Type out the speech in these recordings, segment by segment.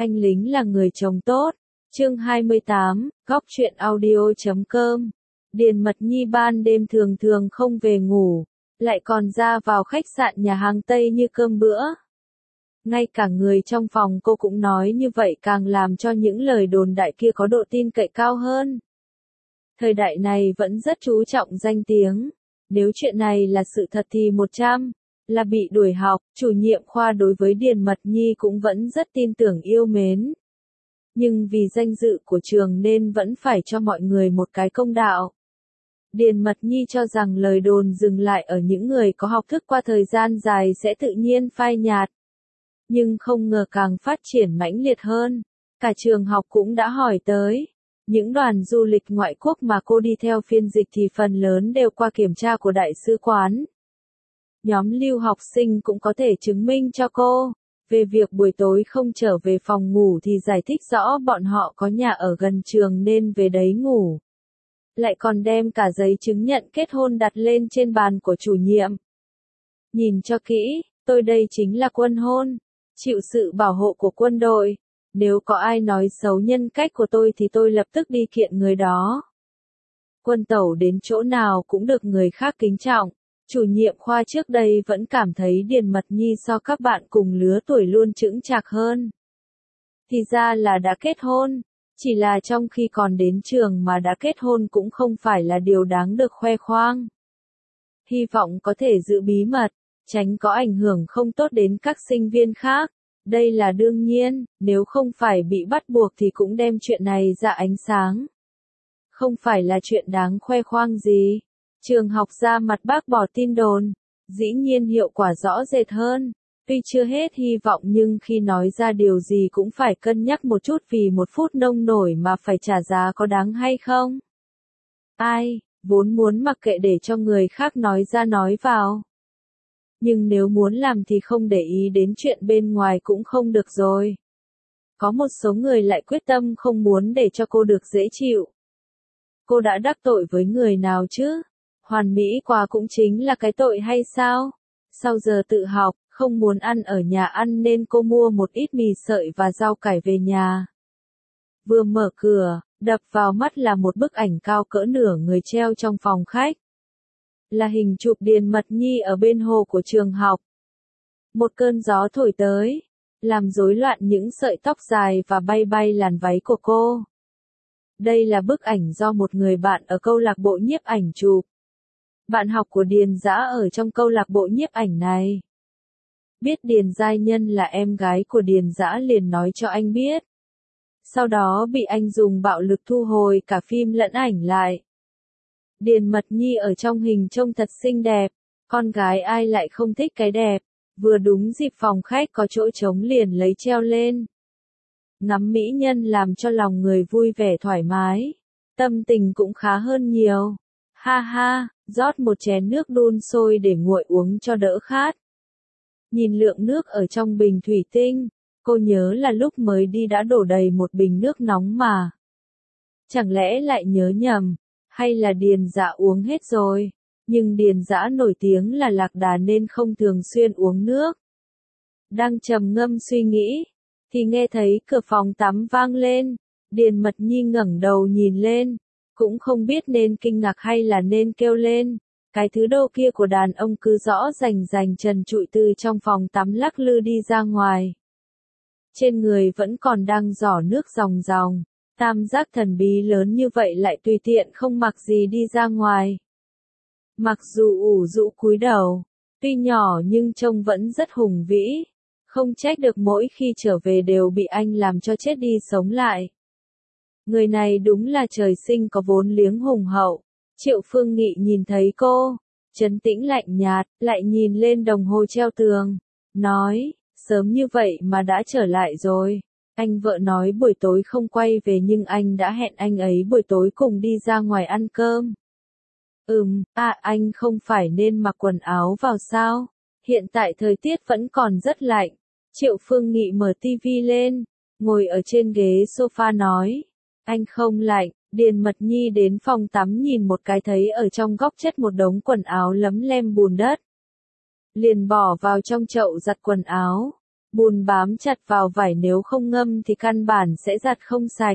Anh lính là người chồng tốt. Chương 28, Góc truyện audio.com. Điền Mật Nhi ban đêm thường thường không về ngủ, lại còn ra vào khách sạn nhà hàng Tây như cơm bữa. Ngay cả người trong phòng cô cũng nói như vậy, càng làm cho những lời đồn đại kia có độ tin cậy cao hơn. Thời đại này vẫn rất chú trọng danh tiếng. Nếu chuyện này là sự thật thì 100 là bị đuổi học. Chủ nhiệm khoa đối với Điền Mật Nhi cũng vẫn rất tin tưởng yêu mến. Nhưng vì danh dự của trường nên vẫn phải cho mọi người một cái công đạo. Điền Mật Nhi cho rằng lời đồn dừng lại ở những người có học thức, qua thời gian dài sẽ tự nhiên phai nhạt. Nhưng không ngờ càng phát triển mãnh liệt hơn. Cả trường học cũng đã hỏi tới. Những đoàn du lịch ngoại quốc mà cô đi theo phiên dịch thì phần lớn đều qua kiểm tra của đại sứ quán. Nhóm lưu học sinh cũng có thể chứng minh cho cô. Về việc buổi tối không trở về phòng ngủ thì giải thích rõ bọn họ có nhà ở gần trường nên về đấy ngủ. Lại còn đem cả giấy chứng nhận kết hôn đặt lên trên bàn của chủ nhiệm. Nhìn cho kỹ, tôi đây chính là quân hôn, chịu sự bảo hộ của quân đội. Nếu có ai nói xấu nhân cách của tôi thì tôi lập tức đi kiện người đó. Quân tẩu đến chỗ nào cũng được người khác kính trọng. Chủ nhiệm khoa trước đây vẫn cảm thấy Điền Mật Nhi so các bạn cùng lứa tuổi luôn chững chạc hơn. Thì ra là đã kết hôn. Chỉ là trong khi còn đến trường mà đã kết hôn cũng không phải là điều đáng được khoe khoang. Hy vọng có thể giữ bí mật, tránh có ảnh hưởng không tốt đến các sinh viên khác. Đây là đương nhiên, nếu không phải bị bắt buộc thì cũng đem chuyện này ra ánh sáng. Không phải là chuyện đáng khoe khoang gì. Trường học ra mặt bác bỏ tin đồn, dĩ nhiên hiệu quả rõ rệt hơn. Tuy chưa hết hy vọng nhưng khi nói ra điều gì cũng phải cân nhắc một chút, vì một phút nông nổi mà phải trả giá có đáng hay không. Ai, vốn muốn mặc kệ để cho người khác nói ra nói vào. Nhưng nếu muốn làm thì không để ý đến chuyện bên ngoài cũng không được rồi. Có một số người lại quyết tâm không muốn để cho cô được dễ chịu. Cô đã đắc tội với người nào chứ? Hoàn mỹ quá cũng chính là cái tội hay sao? Sau giờ tự học, không muốn ăn ở nhà ăn nên cô mua một ít mì sợi và rau cải về nhà. Vừa mở cửa, đập vào mắt là một bức ảnh cao cỡ nửa người treo trong phòng khách. Là hình chụp Điền Mật Nhi ở bên hồ của trường học. Một cơn gió thổi tới, làm rối loạn những sợi tóc dài và bay bay làn váy của cô. Đây là bức ảnh do một người bạn ở câu lạc bộ nhiếp ảnh chụp. Bạn học của Điền Dã ở trong câu lạc bộ nhiếp ảnh này. Biết Điền Giai Nhân là em gái của Điền Dã liền nói cho anh biết. Sau đó bị anh dùng bạo lực thu hồi cả phim lẫn ảnh lại. Điền Mật Nhi ở trong hình trông thật xinh đẹp, con gái ai lại không thích cái đẹp, vừa đúng dịp phòng khách có chỗ trống liền lấy treo lên. Ngắm mỹ nhân làm cho lòng người vui vẻ thoải mái, tâm tình cũng khá hơn nhiều. Ha ha, rót một chén nước đun sôi để nguội uống cho đỡ khát. Nhìn lượng nước ở trong bình thủy tinh, cô nhớ là lúc mới đi đã đổ đầy một bình nước nóng mà. Chẳng lẽ lại nhớ nhầm? Hay là Điền Dã uống hết rồi? Nhưng Điền Dã nổi tiếng là lạc đà nên không thường xuyên uống nước. Đang trầm ngâm suy nghĩ, thì nghe thấy cửa phòng tắm vang lên. Điền Mật Nhi ngẩng đầu nhìn lên, cũng không biết nên kinh ngạc hay là nên kêu lên. Cái thứ đô kia của đàn ông cứ rõ rành rành trần trụi từ trong phòng tắm lắc lư đi ra ngoài. Trên người vẫn còn đang giỏ nước ròng ròng. Tam giác thần bí lớn như vậy lại tùy tiện không mặc gì đi ra ngoài. Mặc dù ủ rũ cúi đầu, tuy nhỏ nhưng trông vẫn rất hùng vĩ. Không trách được mỗi khi trở về đều bị anh làm cho chết đi sống lại. Người này đúng là trời sinh có vốn liếng hùng hậu. Triệu Phương Nghị nhìn thấy cô, trấn tĩnh lạnh nhạt, lại nhìn lên đồng hồ treo tường, nói, sớm như vậy mà đã trở lại rồi. Anh vợ nói buổi tối không quay về nhưng anh đã hẹn anh ấy buổi tối cùng đi ra ngoài ăn cơm. Anh không phải nên mặc quần áo vào sao? Hiện tại thời tiết vẫn còn rất lạnh. Triệu Phương Nghị mở tivi lên, ngồi ở trên ghế sofa nói, anh không lạnh. Điền Mật Nhi đến phòng tắm nhìn một cái thấy ở trong góc chất một đống quần áo lấm lem bùn đất. Liền bỏ vào trong chậu giặt quần áo. Bùn bám chặt vào vải nếu không ngâm thì căn bản sẽ giặt không sạch.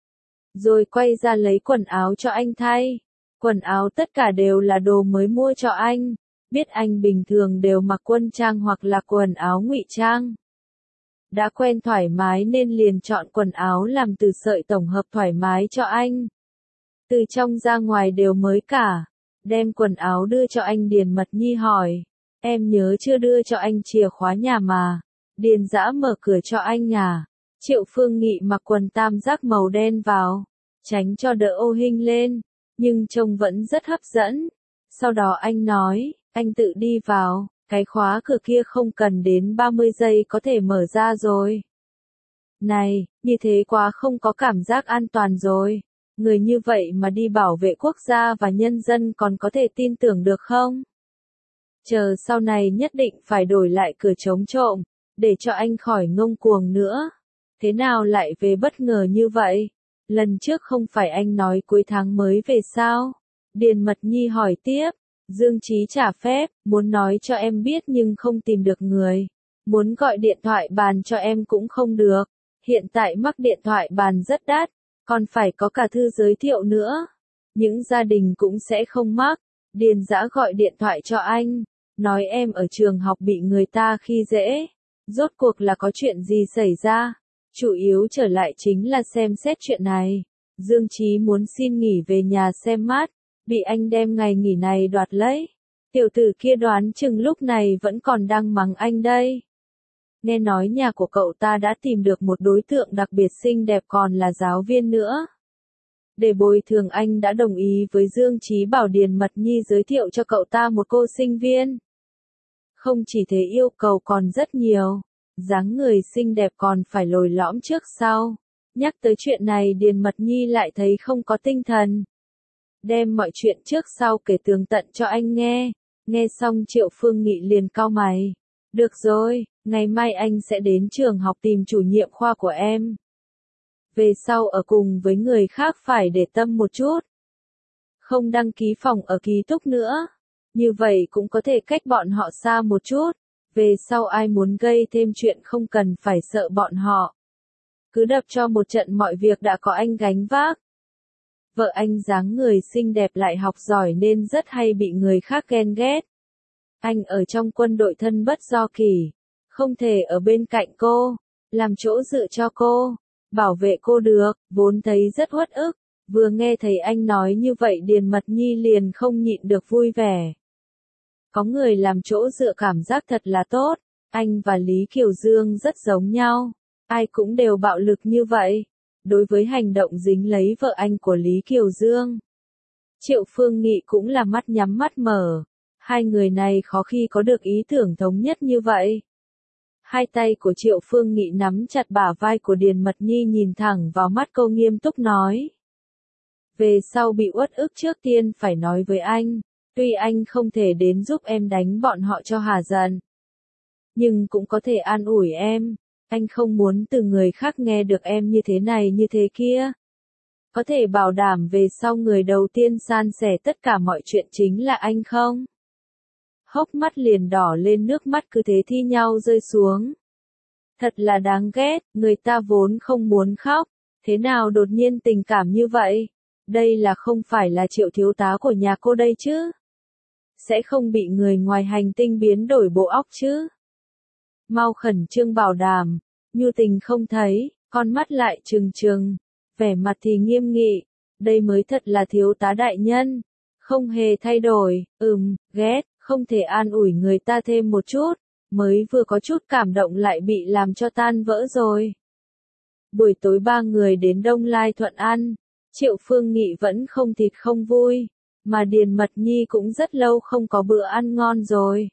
Rồi quay ra lấy quần áo cho anh thay. Quần áo tất cả đều là đồ mới mua cho anh. Biết anh bình thường đều mặc quân trang hoặc là quần áo ngụy trang. Đã quen thoải mái nên liền chọn quần áo làm từ sợi tổng hợp thoải mái cho anh. Từ trong ra ngoài đều mới cả. Đem quần áo đưa cho anh, Điền Mật Nhi hỏi. Em nhớ chưa đưa cho anh chìa khóa nhà mà. Điền Dã mở cửa cho anh à. Triệu Phương Nghị mặc quần tam giác màu đen vào, tránh cho đỡ ô hình lên, nhưng trông vẫn rất hấp dẫn. Sau đó anh nói, anh tự đi vào, cái khóa cửa kia không cần đến 30 giây có thể mở ra rồi. Này, như thế quá không có cảm giác an toàn rồi. Người như vậy mà đi bảo vệ quốc gia và nhân dân còn có thể tin tưởng được không? Chờ sau này nhất định phải đổi lại cửa chống trộm, để cho anh khỏi ngông cuồng nữa. Thế nào lại về bất ngờ như vậy? Lần trước không phải anh nói cuối tháng mới về sao? Điền Mật Nhi hỏi tiếp. Dương Chí trả phép, muốn nói cho em biết nhưng không tìm được người. Muốn gọi điện thoại bàn cho em cũng không được. Hiện tại mắc điện thoại bàn rất đắt, còn phải có cả thư giới thiệu nữa. Những gia đình cũng sẽ không mắc. Điền Dã gọi điện thoại cho anh, nói em ở trường học bị người ta khi dễ. Rốt cuộc là có chuyện gì xảy ra? Chủ yếu trở lại chính là xem xét chuyện này. Dương Chí muốn xin nghỉ về nhà xem mát, bị anh đem ngày nghỉ này đoạt lấy. Tiểu tử kia đoán chừng lúc này vẫn còn đang mắng anh đây. Nghe nói nhà của cậu ta đã tìm được một đối tượng đặc biệt xinh đẹp còn là giáo viên nữa. Để bồi thường anh đã đồng ý với Dương Chí bảo Điền Mật Nhi giới thiệu cho cậu ta một cô sinh viên. Không chỉ thế yêu cầu còn rất nhiều. Dáng người xinh đẹp còn phải lồi lõm trước sau. Nhắc tới chuyện này Điền Mật Nhi lại thấy không có tinh thần. Đem mọi chuyện trước sau kể tường tận cho anh nghe. Nghe xong Triệu Phương Nghị liền cau mày. Được rồi, ngày mai anh sẽ đến trường học tìm chủ nhiệm khoa của em. Về sau ở cùng với người khác phải để tâm một chút. Không đăng ký phòng ở ký túc nữa. Như vậy cũng có thể cách bọn họ xa một chút. Về sau ai muốn gây thêm chuyện không cần phải sợ bọn họ. Cứ đập cho một trận mọi việc đã có anh gánh vác. Vợ anh dáng người xinh đẹp lại học giỏi nên rất hay bị người khác ghen ghét. Anh ở trong quân đội thân bất do kỷ. Không thể ở bên cạnh cô, làm chỗ dựa cho cô, bảo vệ cô được, vốn thấy rất uất ức. Vừa nghe thấy anh nói như vậy Điền Mật Nhi liền không nhịn được vui vẻ. Có người làm chỗ dựa cảm giác thật là tốt. Anh và Lý Kiều Dương rất giống nhau. Ai cũng đều bạo lực như vậy. Đối với hành động dính lấy vợ anh của Lý Kiều Dương, Triệu Phương Nghị cũng là mắt nhắm mắt mở. Hai người này khó khi có được ý tưởng thống nhất như vậy. Hai tay của Triệu Phương Nghị nắm chặt bả vai của Điền Mật Nhi nhìn thẳng vào mắt cô nghiêm túc nói. Về sau bị uất ức trước tiên phải nói với anh. Tuy anh không thể đến giúp em đánh bọn họ cho hả giận, nhưng cũng có thể an ủi em. Anh không muốn từ người khác nghe được em như thế này như thế kia. Có thể bảo đảm về sau người đầu tiên san sẻ tất cả mọi chuyện chính là anh không? Hốc mắt liền đỏ lên, nước mắt cứ thế thi nhau rơi xuống. Thật là đáng ghét, người ta vốn không muốn khóc. Thế nào đột nhiên tình cảm như vậy? Đây là không phải là Triệu thiếu tá của nhà cô đây chứ? Sẽ không bị người ngoài hành tinh biến đổi bộ óc chứ? Mau khẩn trương bảo đảm. Nhu Tình không thấy, con mắt lại trừng trừng, vẻ mặt thì nghiêm nghị. Đây mới thật là thiếu tá đại nhân. Không hề thay đổi, ghét, không thể an ủi người ta thêm một chút. Mới vừa có chút cảm động lại bị làm cho tan vỡ rồi. Buổi tối ba người đến Đông Lai Thuận ăn. Triệu Phương Nghị vẫn không thịt không vui. Mà Điền Mật Nhi cũng rất lâu không có bữa ăn ngon rồi.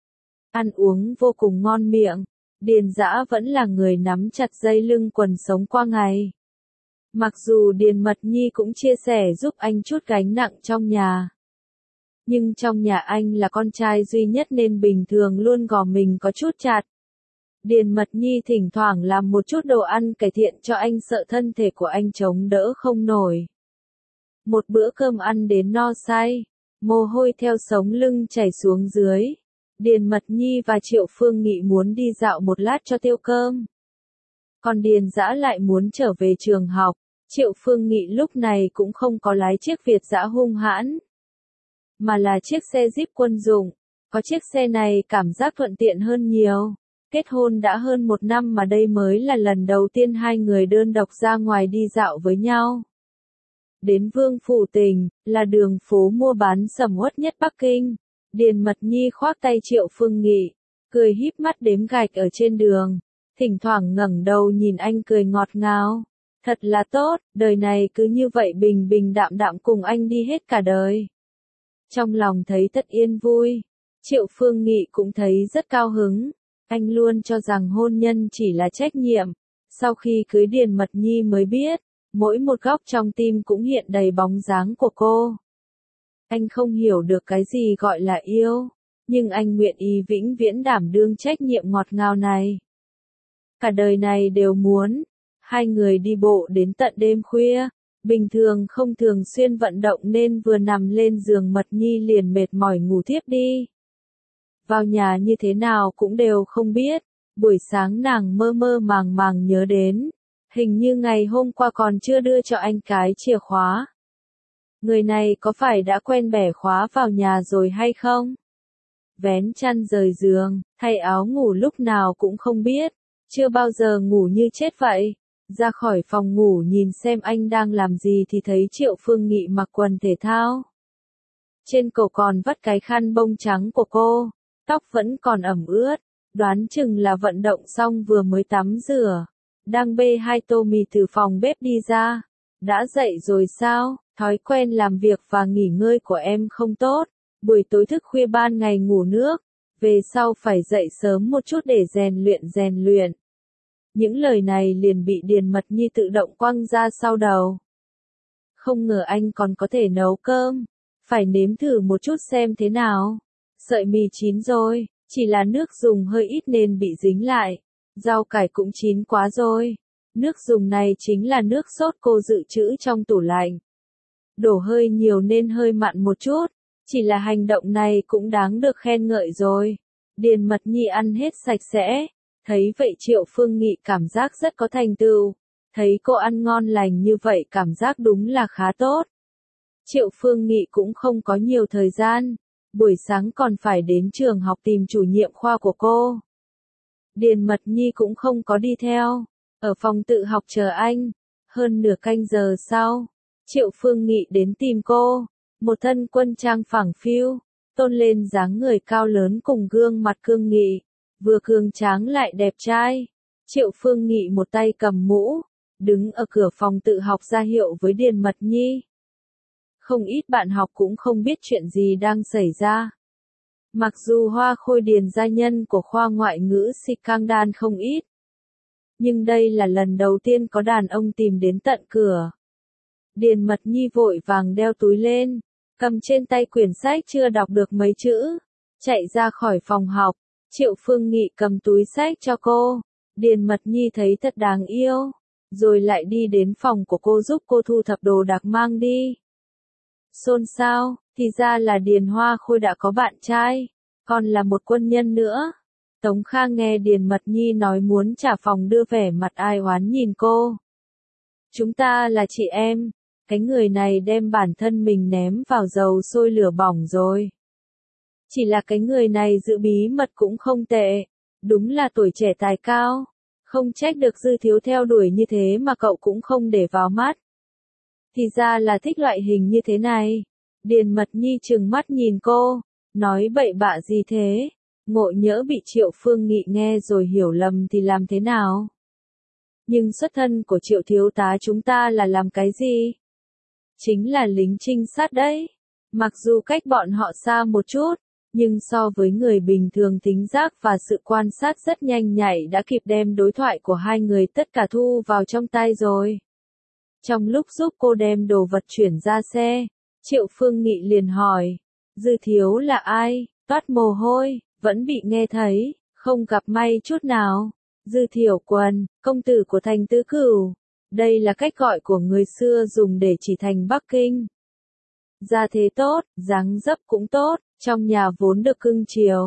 Ăn uống vô cùng ngon miệng. Điền Dã vẫn là người nắm chặt dây lưng quần sống qua ngày. Mặc dù Điền Mật Nhi cũng chia sẻ giúp anh chút gánh nặng trong nhà. Nhưng trong nhà anh là con trai duy nhất nên bình thường luôn gò mình có chút chặt. Điền Mật Nhi thỉnh thoảng làm một chút đồ ăn cải thiện cho anh, sợ thân thể của anh chống đỡ không nổi. Một bữa cơm ăn đến no say, mồ hôi theo sống lưng chảy xuống dưới. Điền Mật Nhi và Triệu Phương Nghị muốn đi dạo một lát cho tiêu cơm. Còn Điền Dã lại muốn trở về trường học. Triệu Phương Nghị lúc này cũng không có lái chiếc Việt Dã hung hãn, mà là chiếc xe Jeep quân dụng. Có chiếc xe này cảm giác thuận tiện hơn nhiều. Kết hôn đã hơn 1 năm mà đây mới là lần đầu tiên hai người đơn độc ra ngoài đi dạo với nhau. Đến Vương Phủ Tỉnh, là đường phố mua bán sầm uất nhất Bắc Kinh. Điền Mật Nhi khoác tay Triệu Phương Nghị, cười híp mắt đếm gạch ở trên đường, thỉnh thoảng ngẩng đầu nhìn anh cười ngọt ngào. Thật là tốt, đời này cứ như vậy bình bình đạm đạm cùng anh đi hết cả đời. Trong lòng thấy tất yên vui, Triệu Phương Nghị cũng thấy rất cao hứng. Anh luôn cho rằng hôn nhân chỉ là trách nhiệm. Sau khi cưới Điền Mật Nhi mới biết, mỗi một góc trong tim cũng hiện đầy bóng dáng của cô. Anh không hiểu được cái gì gọi là yêu, nhưng anh nguyện ý vĩnh viễn đảm đương trách nhiệm ngọt ngào này. Cả đời này đều muốn. Hai người đi bộ đến tận đêm khuya, bình thường không thường xuyên vận động nên vừa nằm lên giường Mật Nhi liền mệt mỏi ngủ thiếp đi. Vào nhà như thế nào cũng đều không biết, buổi sáng nàng mơ mơ màng màng nhớ đến, hình như ngày hôm qua còn chưa đưa cho anh cái chìa khóa. Người này có phải đã quen bẻ khóa vào nhà rồi hay không? Vén chăn rời giường, thay áo ngủ lúc nào cũng không biết, chưa bao giờ ngủ như chết vậy. Ra khỏi phòng ngủ nhìn xem anh đang làm gì thì thấy Triệu Phương Nghị mặc quần thể thao. Trên cổ còn vắt cái khăn bông trắng của cô, tóc vẫn còn ẩm ướt, đoán chừng là vận động xong vừa mới tắm rửa. Đang bê 2 tô mì từ phòng bếp đi ra. Đã dậy rồi sao? Thói quen làm việc và nghỉ ngơi của em không tốt. Buổi tối thức khuya ban ngày ngủ nước. Về sau phải dậy sớm một chút để rèn luyện. Những lời này liền bị Điền Mật Nhi tự động quăng ra sau đầu. Không ngờ anh còn có thể nấu cơm. Phải nếm thử một chút xem thế nào. Sợi mì chín rồi, chỉ là nước dùng hơi ít nên bị dính lại. Rau cải cũng chín quá rồi. Nước dùng này chính là nước sốt cô dự trữ trong tủ lạnh. Đổ hơi nhiều nên hơi mặn một chút. Chỉ là hành động này cũng đáng được khen ngợi rồi. Điền Mật Nhi ăn hết sạch sẽ. Thấy vậy Triệu Phương Nghị cảm giác rất có thành tựu. Thấy cô ăn ngon lành như vậy cảm giác đúng là khá tốt. Triệu Phương Nghị cũng không có nhiều thời gian. Buổi sáng còn phải đến trường học tìm chủ nhiệm khoa của cô. Điền Mật Nhi cũng không có đi theo. Ở phòng tự học chờ anh. Hơn nửa canh giờ sau, Triệu Phương Nghị đến tìm cô. Một thân quân trang phẳng phiu, tôn lên dáng người cao lớn cùng gương mặt cương nghị. Vừa cường tráng lại đẹp trai. Triệu Phương Nghị một tay cầm mũ, đứng ở cửa phòng tự học ra hiệu với Điền Mật Nhi. Không ít bạn học cũng không biết chuyện gì đang xảy ra. Mặc dù Hoa Khôi Điền gia nhân của khoa ngoại ngữ Sikangdan không ít, nhưng đây là lần đầu tiên có đàn ông tìm đến tận cửa. Điền Mật Nhi vội vàng đeo túi lên, cầm trên tay quyển sách chưa đọc được mấy chữ, chạy ra khỏi phòng học. Triệu Phương Nghị cầm túi sách cho cô. Điền Mật Nhi thấy thật đáng yêu, rồi lại đi đến phòng của cô giúp cô thu thập đồ đạc mang đi. Xôn xao, thì ra là Điền Hoa Khôi đã có bạn trai, còn là một quân nhân nữa. Tống Khang nghe Điền Mật Nhi nói muốn trả phòng đưa vẻ mặt ai oán nhìn cô. Chúng ta là chị em, cái người này đem bản thân mình ném vào dầu sôi lửa bỏng rồi. Chỉ là cái người này giữ bí mật cũng không tệ, đúng là tuổi trẻ tài cao, không trách được Dư Thiếu theo đuổi như thế mà cậu cũng không để vào mắt. Thì ra là thích loại hình như thế này. Điền Mật Nhi trừng mắt nhìn cô, nói bậy bạ gì thế, ngộ nhỡ bị Triệu Phương Nghị nghe rồi hiểu lầm thì làm thế nào? Nhưng xuất thân của Triệu thiếu tá chúng ta là làm cái gì? Chính là lính trinh sát đấy. Mặc dù cách bọn họ xa một chút, nhưng so với người bình thường tính giác và sự quan sát rất nhanh nhạy đã kịp đem đối thoại của hai người tất cả thu vào trong tai rồi. Trong lúc giúp cô đem đồ vật chuyển ra xe, Triệu Phương Nghị liền hỏi, Dư Thiếu là ai? Toát mồ hôi, vẫn bị nghe thấy, không gặp may chút nào. Dư Thiểu Quần, công tử của thành Tứ Cửu. Đây là cách gọi của người xưa dùng để chỉ thành Bắc Kinh. Gia thế tốt, dáng dấp cũng tốt, trong nhà vốn được cưng chiều.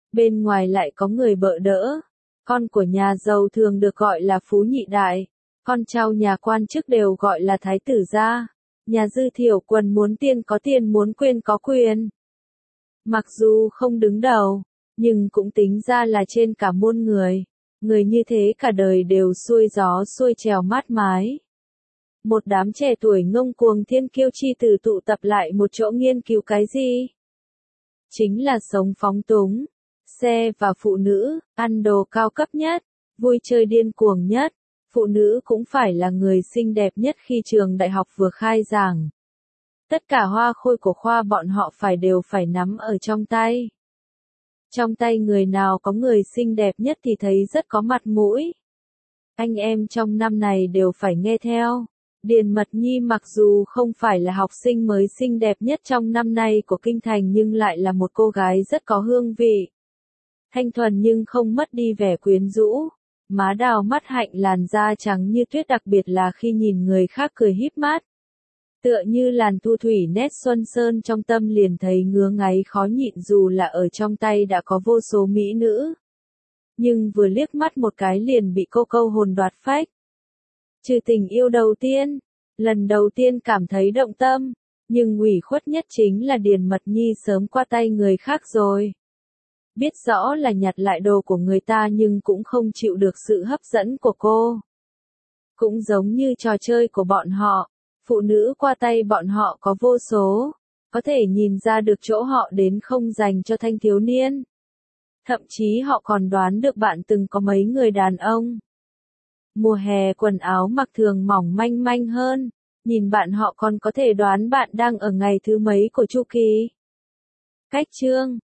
bên ngoài lại có người bợ đỡ. Con của nhà giàu thường được gọi là phú nhị đại, con cháu nhà quan chức đều gọi là thái tử gia. Nhà dư thiểu quần muốn tiền có tiền, muốn quyền có quyền. Mặc dù không đứng đầu, nhưng cũng tính ra là trên cả muôn người. Người như thế cả đời đều xuôi gió xuôi trèo mát mái. Một đám trẻ tuổi ngông cuồng thiên kiêu chi tử tụ tập lại một chỗ nghiên cứu cái gì? Chính là sống phóng túng, xe và phụ nữ, ăn đồ cao cấp nhất, vui chơi điên cuồng nhất. Phụ nữ cũng phải là người xinh đẹp nhất khi trường đại học vừa khai giảng. Tất cả hoa khôi của khoa bọn họ đều phải nắm ở trong tay. Trong tay người nào có người xinh đẹp nhất thì thấy rất có mặt mũi. Anh em trong năm này đều phải nghe theo. Điền Mật Nhi mặc dù không phải là học sinh mới xinh đẹp nhất trong năm nay của kinh thành nhưng lại là một cô gái rất có hương vị. Thanh thuần nhưng không mất đi vẻ quyến rũ. Má đào mắt hạnh, làn da trắng như tuyết, đặc biệt là khi nhìn người khác cười híp mắt. Tựa như làn thu thủy nét xuân sơn, trong tâm liền thấy ngứa ngáy khó nhịn dù là ở trong tay đã có vô số mỹ nữ. Nhưng vừa liếc mắt một cái liền bị cô câu hồn đoạt phách. Trừ tình yêu đầu tiên, lần đầu tiên cảm thấy động tâm, nhưng ủy khuất nhất chính là Điền Mật Nhi sớm qua tay người khác rồi. Biết rõ là nhặt lại đồ của người ta nhưng cũng không chịu được sự hấp dẫn của cô. Cũng giống như trò chơi của bọn họ, phụ nữ qua tay bọn họ có vô số, có thể nhìn ra được chỗ họ đến không dành cho thanh thiếu niên. Thậm chí họ còn đoán được bạn từng có mấy người đàn ông. Mùa hè quần áo mặc thường mỏng manh manh hơn, nhìn bạn họ còn có thể đoán bạn đang ở ngày thứ mấy của chu kỳ. Cách chương